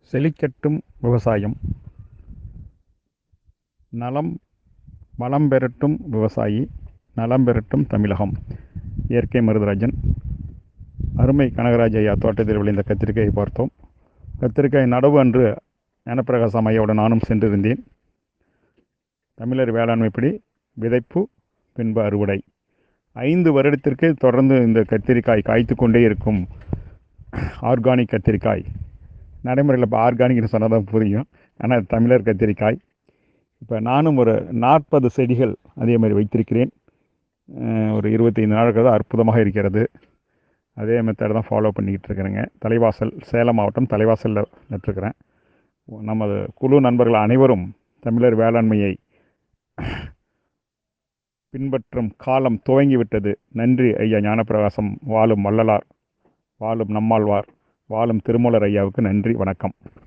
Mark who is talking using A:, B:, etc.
A: செழிக்கட்டும் விவசாயம். நலம் வளம் பெறட்டும் விவசாயி, நலம் பெறட்டும் தமிழகம். இயற்கை மருதராஜன். அருமை கனகராஜ் ஐயா தோட்டத்தில் விளைந்த கத்திரிக்காயை பார்த்தோம். கத்திரிக்காய் நடவு அன்று ஞானப்பிரகாசம் ஐயாவோடு நானும் சென்றிருந்தேன். தமிழர் வேளாண்மைப்படி விதைப்பு, பின்பு அறுவடை. 5 வருடத்திற்கு தொடர்ந்து இந்த கத்திரிக்காய் காய்த்து கொண்டே இருக்கும். ஆர்கானிக் கத்திரிக்காய். நடைமுறையில் இப்போ ஆர்கானிக்னு சொன்னால் தான் புரியும். ஆனால் தமிழர் கத்திரிக்காய். இப்போ நானும் ஒரு 40 செடிகள் அதே மாதிரி வைத்திருக்கிறேன். ஒரு 25 நாட்கள் தான் அற்புதமாக இருக்கிறது. அதே மெத்தட் தான் ஃபாலோ பண்ணிக்கிட்டு இருக்கிறேங்க. தலைவாசல், சேலம் மாவட்டம் தலைவாசலில் நட்டுருக்கிறேன். நமது குழு நண்பர்கள் அனைவரும் தமிழர் வேளாண்மையை பின்பற்றும் காலம் துவங்கிவிட்டது. நன்றி ஐயா ஞானப்பிரகாசம், வாழும் வள்ளலார், வாழும் நம்மாழ்வார், வாழும் திருமூலர் ஐயாவுக்கு நன்றி, வணக்கம்.